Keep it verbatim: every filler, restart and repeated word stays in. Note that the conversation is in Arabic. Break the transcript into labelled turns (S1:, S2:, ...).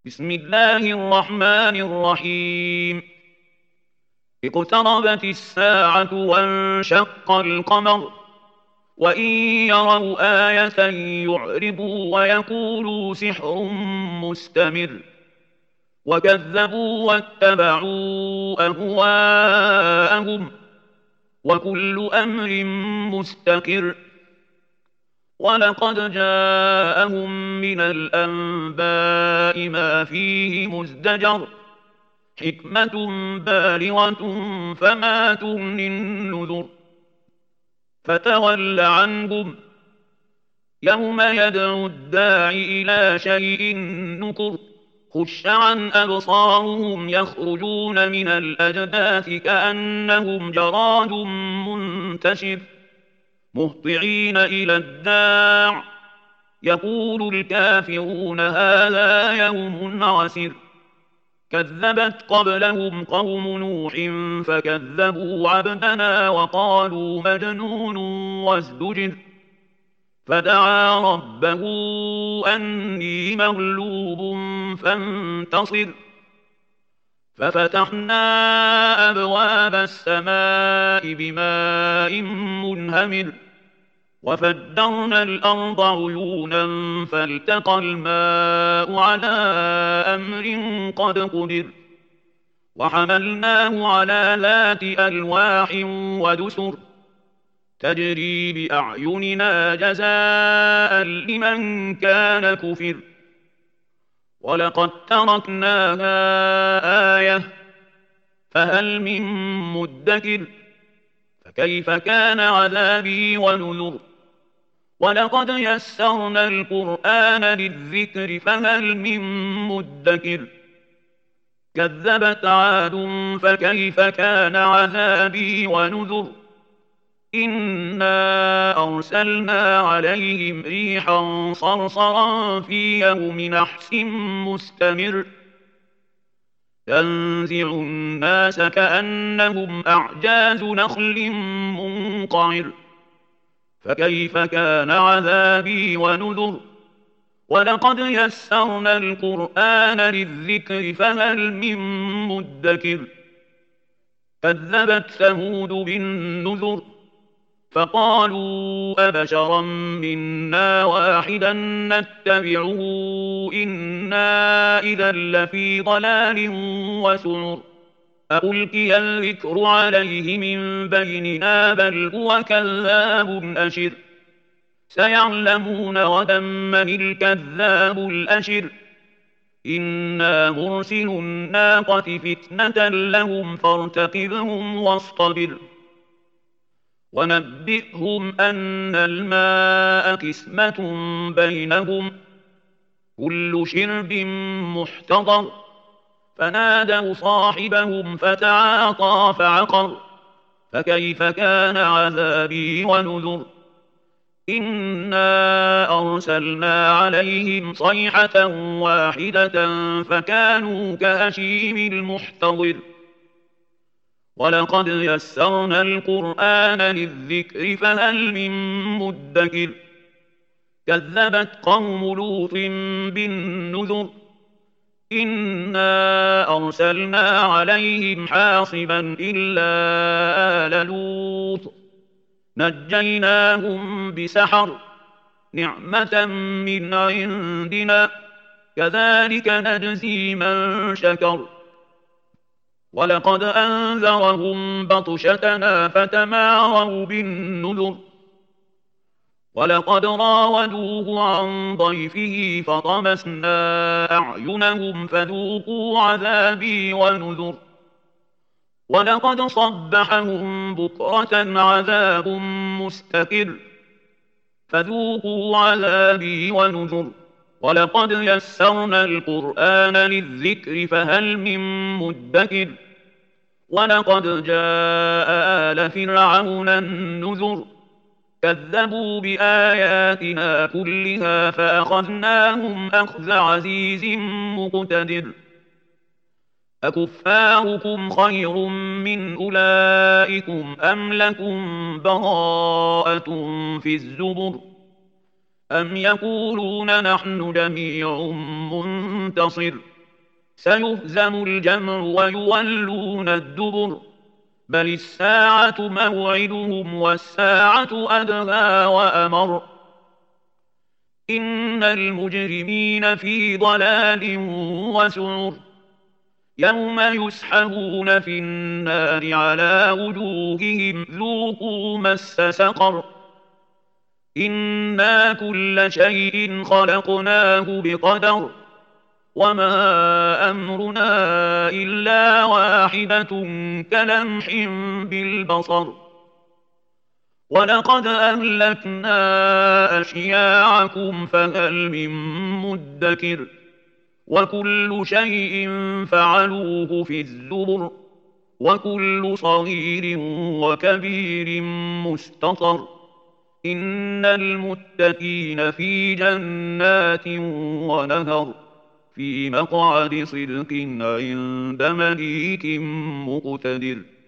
S1: بسم الله الرحمن الرحيم. اقتربت الساعة وانشق القمر، وإن يروا آية يعرضوا ويقولوا سحر مستمر، وكذبوا واتبعوا أهواءهم، وكل أمر مستقر. ولقد جاءهم من الأنباء ما فيه مزدجر، حكمة بالغة فما تغني النذر. فتول عنهم يوم يدعو الداع إلى شيء نكر. خش عن أبصارهم يخرجون من الأجداث كأنهم جراد منتشر، مهطعين إلى الداع يقول الكافرون هذا يوم عسر. كذبت قبلهم قوم نوح فكذبوا عبدنا وقالوا مجنون وازدجر. فدعا ربه أني مغلوب فانتصر. ففتحنا أبواب السماء بماء منهمر، وفجرنا الأرض عيونا فالتقى الماء على أمر قد قدر. وحملناه على ذات ألواح ودسر، تجري بأعيننا جزاء لمن كان كفر. ولقد تركناها آية فهل من مدكر. فكيف كان عذابي ونذر. ولقد يسرنا القرآن للذكر فهل من مدكر. كذبت عاد فكيف كان عذابي ونذر. إنا أرسلنا عليهم ريحا صرصرا في يوم نحس مستمر، تنزع الناس كأنهم أعجاز نخل منقعر. فكيف كان عذابي ونذر. ولقد يسرنا القرآن للذكر فهل من مدكر. كذبت ثمود بالنذر فقالوا أبشرا منا واحدا نتبعه إنا إذا لفي ضلال وسعر. ألقي الذكر عليه من بيننا بل هو كذاب أشر. سيعلمون غدا من الكذاب الأشر. إنا مرسل الناقة فتنة لهم فارتقبهم واصطبر. ونبئهم أن الماء قسمة بينهم كل شرب محتضر. فنادوا صاحبهم فتعاطى فعقر. فكيف كان عذابي ونذر. إنا أرسلنا عليهم صيحة واحدة فكانوا كهشيم المحتضر. ولقد يسرنا القرآن للذكر فهل من مدكر. كذبت قوم لوط بالنذر إنا أرسلنا عليهم حاصبا إلا آل لوط نجيناهم بسحر نعمة من عندنا كذلك نجزي من شكر. ولقد أنذرهم بطشتنا فتماروا بالنذر. ولقد راودوه عن ضيفه فطمسنا أعينهم فذوقوا عذابي ونذر. ولقد صبحهم بكرة عذاب مستقر فذوقوا عذابي ونذر. ولقد يسرنا القرآن للذكر فهل من مدكر. ولقد جاء آل فرعون النذر كذبوا بآياتنا كلها فأخذناهم أخذ عزيز مقتدر. أكفاركم خير من أولئكم أم لكم براءة في الزبر. أم يقولون نحن جميع منتصر سيهزم الجمع ويولون الدبر بل الساعة موعدهم والساعة أدهى وأمر إن المجرمين في ضلال وسعر يوم يسحبون في النار على وجوههم ذوقوا مس سقر إنا كل شيء خلقناه بقدر وما أمرنا إلا واحدة كلمح بالبصر ولقد أهلكنا أشياعكم فهل من مدكر وكل شيء فعلوه في الزبر وكل صغير وكبير مستطر إن المتقين في جنات ونهر في مقعد صدق عند مليك مقتدر